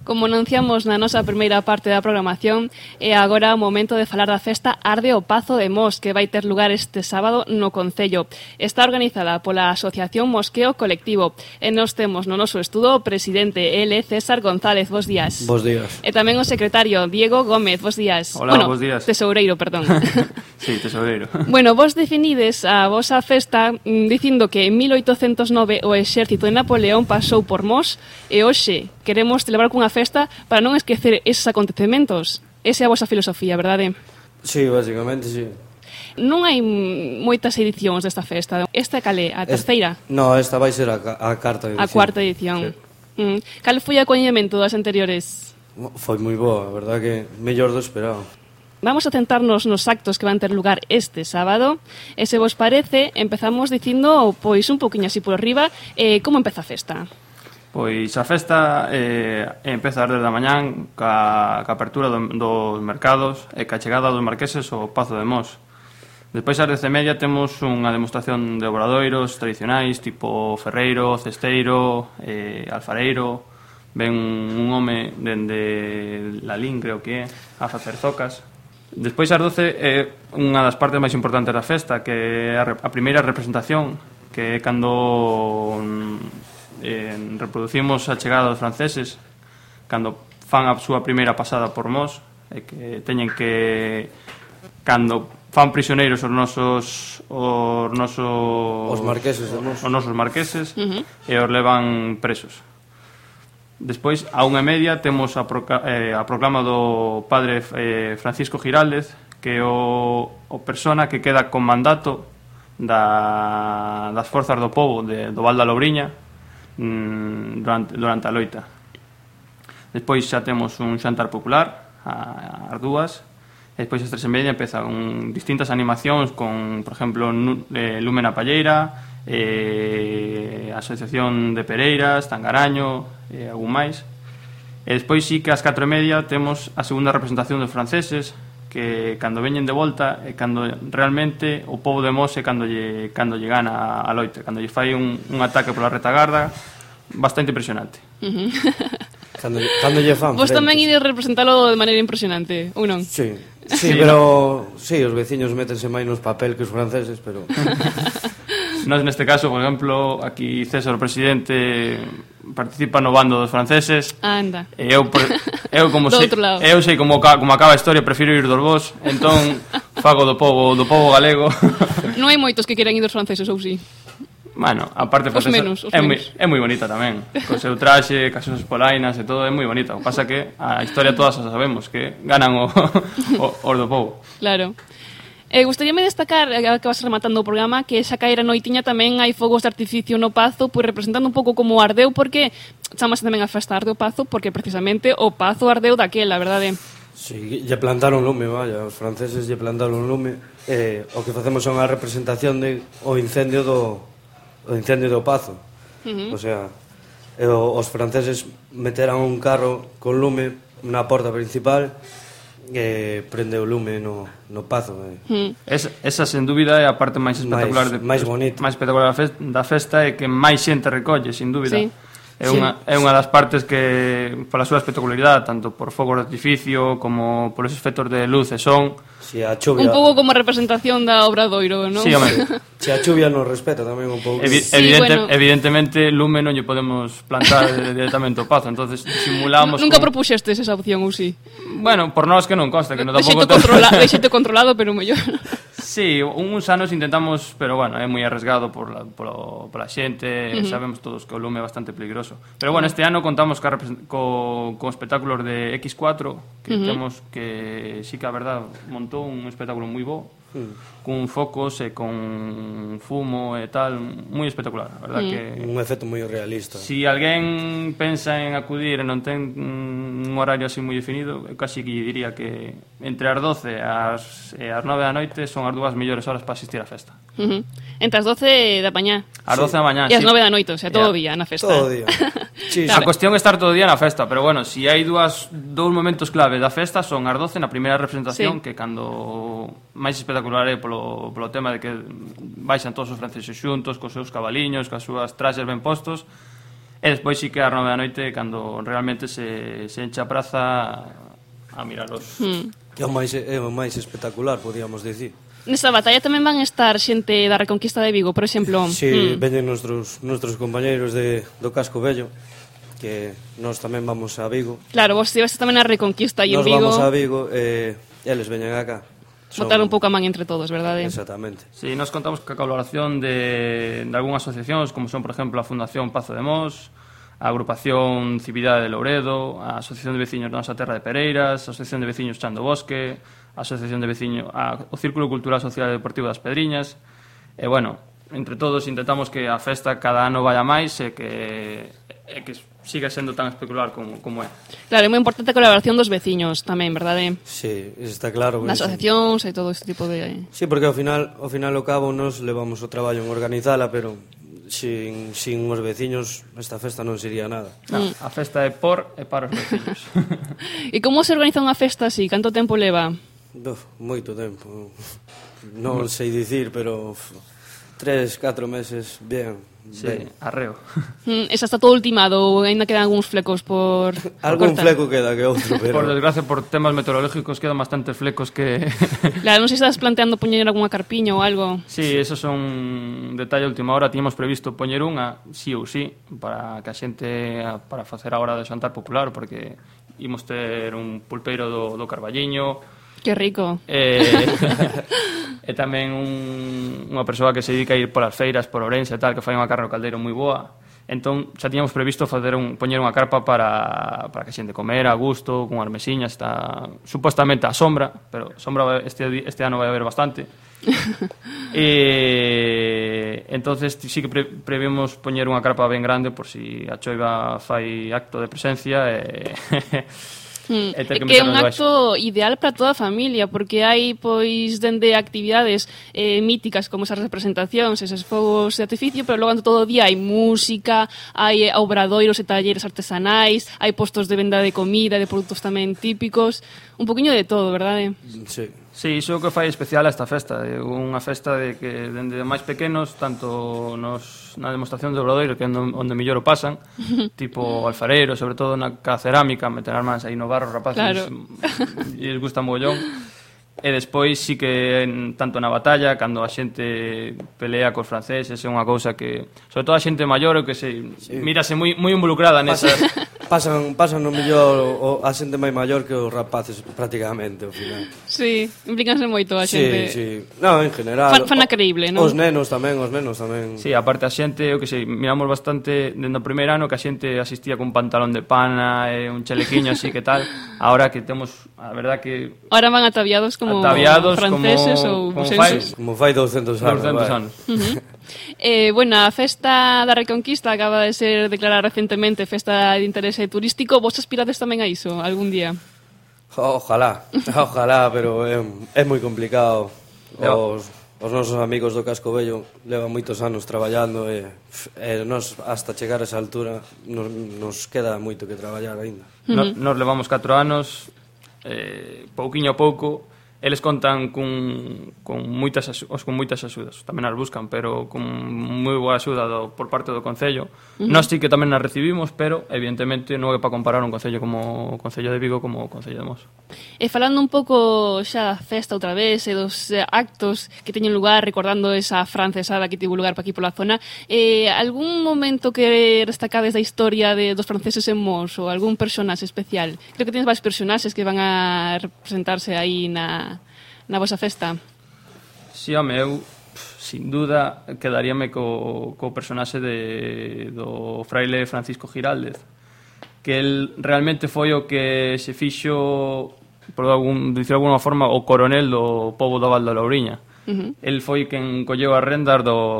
Como anunciamos na nosa primeira parte da programación, é agora o momento de falar da festa Arde o Pazo de Mos, que vai ter lugar este sábado no Concello. Está organizada pola Asociación Mosqueo Colectivo. E nos temos no noso estudo o presidente, ele César González. Bos días. Bos días. E tamén o secretario, Diego Gómez. Bos días. Hola, bos días. Tesoureiro, perdón. Sí, tesoureiro. Bueno, vos definides a vosa festa dicindo que en 1809 o exército de Napoleón pasou por Mos e hoxe queremos celebrar cunha festa para non esquecer eses acontecementos. Esa é a vosa filosofía, verdade? Sí, básicamente, sí. Non hai moitas edicións desta festa. Esta calé, a terceira? No, esta vai ser a cuarta edición. A cuarta edición. Sí. Cal foi o acollemento das anteriores? Foi moi boa, a verdad que mellor do esperado. Vamos a centrarnos nos actos que van ter lugar este sábado e se vos parece, empezamos dicindo pois un poquinho así por arriba como empeza a festa. Pois a festa empeza desde a mañán ca apertura dos mercados e ca chegada dos marqueses ao Pazo de Mos. Despois ás 10:30 temos unha demostración de obradoiros tradicionais tipo ferreiro, cesteiro, alfareiro. Ven un home dende Lalín, creo que é, a facer zocas. Despois ás 12 é unha das partes máis importantes da festa, que é a primeira representación, que é cando reproducimos a chegada dos franceses, cando fan a súa primeira pasada por Mos, e que teñen que, cando fan prisioneiros os nosos marqueses de Mos, os nosos marqueses, e os levan presos. Despois, a 1:30, temos a proclama do padre Francisco Giraldez, que é o persona que queda con mandato das forzas do pobo do Val da Lobriña durante a loita. Despois xa temos un xantar popular ás 2:00, e despois ás 3:30 empezan distintas animacións con, por exemplo, Lume na Palleira, Asociación de Pereiras, Tangaraño e algún máis. E despois sí que ás 4:30 temos a segunda representación dos franceses, que cando veñen de volta é cando realmente o pobo de Mos é cando lle gana a loita, cando lle fai un ataque pola retagarda bastante impresionante. Cando lle fan vos tamén ides representalo de maneira impresionante, ou non? Sí, pero sí, os veciños métense máis nos papel que os franceses, pero Nós neste caso, por exemplo, aquí César, o presidente, participa no bando dos franceses. Anda. E eu como sei como acaba a historia, prefiro ir dos vos, entón fago do pobo galego. Non hai moitos que queran ir dos franceses, ou si? Bueno, aparte os menos. É moi bonita tamén. Co seu traxe, cas súas polainas e todo, é moi bonita. O que pasa que a historia todas a sabemos, que ganan os do pobo. Claro. Gustaríame destacar, que vas rematando o programa, que esa caíra noitiña tamén hai fogos de artificio no Pazo, pois representando un pouco como ardeu, porque chamase tamén a festa Arde o Pazo, porque precisamente o Pazo ardeu daquela, verdade? Sí, lle plantaron lume, vaya, os franceses lle plantaron lume. O que facemos é unha representación de o incendio do Pazo. O sea, os franceses meteran un carro con lume na porta principal e prende o lume no Pazo. Esa, sen dúbida, é a parte máis espectacular máis bonita, máis espectacular da festa, e que máis xente recolle, sen dúbida. Sí. É unha das partes que, pola súa espectacularidade, tanto por fogos de artificio como polos efectos de luz e son. Si a chuvia... Un pouco como representación da Obradoiro, non? Sí, home. Se a chuvia nos respeta tamén un pouco. Evidentemente, lume non lle podemos plantar directamente o Pazo, entonces simulamos... Nunca propuxestes esa opción, ou si? Bueno, por nós que non consta, que non tampouco... Deixete controlado, pero mellor... Sí, uns anos intentamos, pero bueno, é moi arriesgado pola xente, sabemos todos que o lume é bastante peligroso. Pero bueno, este ano contamos con espectáculos de X4, que temos que, sí que a verdad, montou un espectáculo moi bo, con focos e con fumo e tal, moi espectacular, a verdad que... Un efecto moi realista. Si alguén pensa en acudir e non ten un horario así moi definido, eu casi que diría que entre as 12 e as 9 da noite son as dúas mellores horas para asistir á festa. Entre as 12 da mañá. As 12 da mañá, e as 9 da noite, o sea, todo o día na festa. Todo o día. Sí, a cuestión é estar todo o día na festa, pero bueno, si hai dous momentos clave da festa, son as 12 na primeira representación, que cando máis espectacular é polo tema de que baixan todos os franceses xuntos, cos seus cabaliños, cos súas traxes ben postos, E despois sí que ás 9 da noite cando realmente se enche a praza a miralos. É o máis espectacular, podíamos dicir. Nesta batalla tamén van estar xente da Reconquista de Vigo, por exemplo. Si, veñen nuestros compañeiros do Casco Vello, que nós tamén vamos a Vigo. Claro, vos estiveste tamén na Reconquista e en Vigo. Nos vamos a Vigo e eles veñen acá. Botar un pouco a man entre todos, verdade? Exactamente. Sí, nos contamos ca colaboración de algunhas asociacións, como son, por exemplo, a Fundación Pazo de Mos, a Agrupación Cividade de Louredo, a Asociación de Veciños da Nosa Terra de Pereiras, a Asociación de Veciños Chan do Bosque, a Asociación de Veciños, o Círculo Cultural Social e Deportivo das Pedriñas. E, bueno, entre todos intentamos que a festa cada ano vaya máis e que siga sendo tan espectacular como é. Claro, é moi importante a colaboración dos veciños tamén, verdade? Sí, está claro. Nas asociacións e todo este tipo de... Sí, porque ao final ao cabo nos levamos o traballo en organizala, pero sin os veciños esta festa non sería nada. A festa é por e para os veciños. E como se organiza unha festa así? Canto tempo leva? Moito tempo. Non sei dicir, pero 3-4 meses, bien. Sí, arreo. Esa está todo ultimado ou ainda quedan algúns flecos por algún cortar? Fleco queda que outro, pero... Por desgracia, por temas meteorológicos quedan bastantes flecos que... Claro, non sei se estás planteando poñer algunha carpiña ou algo. Sí, esos son detalle a última hora. Tiñamos previsto poñer unha, sí ou sí, para que a xente, para facer a hora de xantar popular, porque imos ter un pulpeiro do Carballiño. Que rico. E tamén unha persoa que se dedica a ir polas feiras, por Ourense e tal, que fai unha carne ao caldeiro moi boa. Entón, xa tiñamos previsto poñer unha carpa para que a xente comer a gusto, con as mesiñas, está supostamente a sombra, pero sombra este ano vai haber bastante. E entonces sí que prevemos poñer unha carpa ben grande por si a choiva fai acto de presencia e... É que é un acto ideal para toda a familia, porque hai pois dende actividades míticas como esas representacións, eses fogos de artificio, pero logo todo o día hai música, hai obradoiros e talleres artesanais, hai postos de venda de comida, de produtos tamén típicos, un poquinho de todo, verdade? Sí. Sí, iso é o que fai especial a esta festa. É unha festa de que dende máis pequenos, tanto na demostración de obradoiro, que é onde mellor o pasan, tipo alfarero, sobre todo na cerámica, meter as mans aí no barro, rapaces, claro. E les gusta mogollón. E despois sí que tanto na batalla, cando a xente pelea cos franceses, é unha cousa que, sobre todo a xente maior, que mírase moi involucrada nesas... Pasan no mellor a xente máis maior que os rapaces prácticamente ao final. Sí, implícanse moito a xente. Sí. No, en general. Fana creíble, non? Os nenos tamén. Sí, aparte a xente, eu que sei, miramos bastante dende o primeiro ano que a xente asistía con pantalón de pana e un chalequiño así que tal. Ahora que temos, a verdad que... Ahora van ataviados como franceses ou busenses. Como fai 200 anos. Bueno, a festa da Reconquista acaba de ser declarada recentemente festa de interese turístico. Vos aspirades tamén a iso algún día? Ojalá, pero é moi complicado. Os nosos amigos do Casco Vello levan moitos anos traballando e nos hasta chegar a esa altura nos queda moito que traballar aínda. Nos levamos 4 anos, pouquiño a pouco. Eles contan con moitas axudas, tamén as buscan, pero con moi boa axuda por parte do Concello. Nós sí que tamén as recibimos, pero evidentemente non é para comparar un Concello como o Concello de Vigo como o Concello de Mos. E falando un pouco xa da festa outra vez e dos actos que teñen lugar, recordando esa francesada que tivo lugar para aquí pola zona, algún momento que destacades da historia dos franceses en Mos ou algún personaxe especial? Creo que tienes varios personaxes que van a representarse aí na vosa festa. Si, home, eu sin duda quedaríame co personaxe do fraile Francisco Giraldez, que el realmente foi o que se fixo, por dicir de alguna forma, o coronel do pobo do Val da Louriña. El foi quen colleu as rendas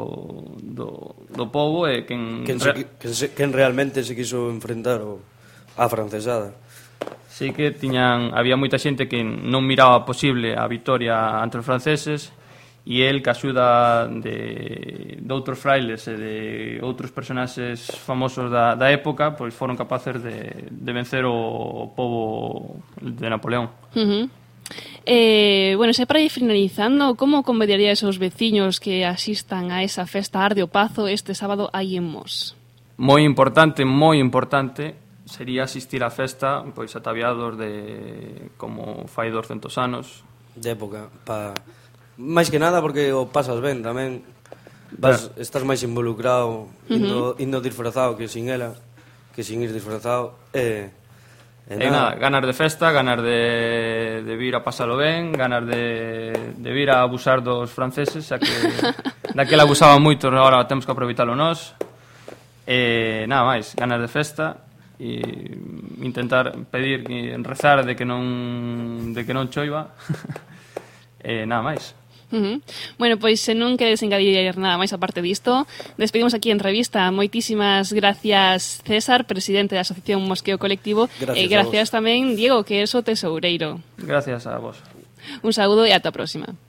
do pobo e quen realmente se quiso enfrentar a francesada. Sí que había moita xente que non miraba posible a vitoria ante os franceses e el, que axuda de outros frailes e de outros personaxes famosos da época, pois foron capaces de vencer o pobo de Napoleón. Bueno, xa para ir finalizando, como convidarías aos veciños que asistan a esa festa Arde o Pazo este sábado aí en Mos? moi importante sería asistir á festa pois ataviados de como fai 200 anos de época, máis que nada porque o pasas ben tamén, estás máis involucrado indo disfrazado que sin ela, que sin ir disfrazado. Nada, ganas de festa, ganas de vir a pasalo ben, ganas de vir a abusar dos franceses, xa que daquela abusaban moito, agora temos que aproveitalo nós. Nada máis, ganas de festa e intentar pedir e rezar de que non choiva. Nada máis. Bueno, pois se non queres engadir nada máis aparte disto, despedimos aquí en revista. Moitísimas gracias, César, presidente da Asociación Mosqueo Colectivo, e gracias tamén, Diego, que é o tesoureiro. Gracias a vos. Un saúdo e ata a próxima.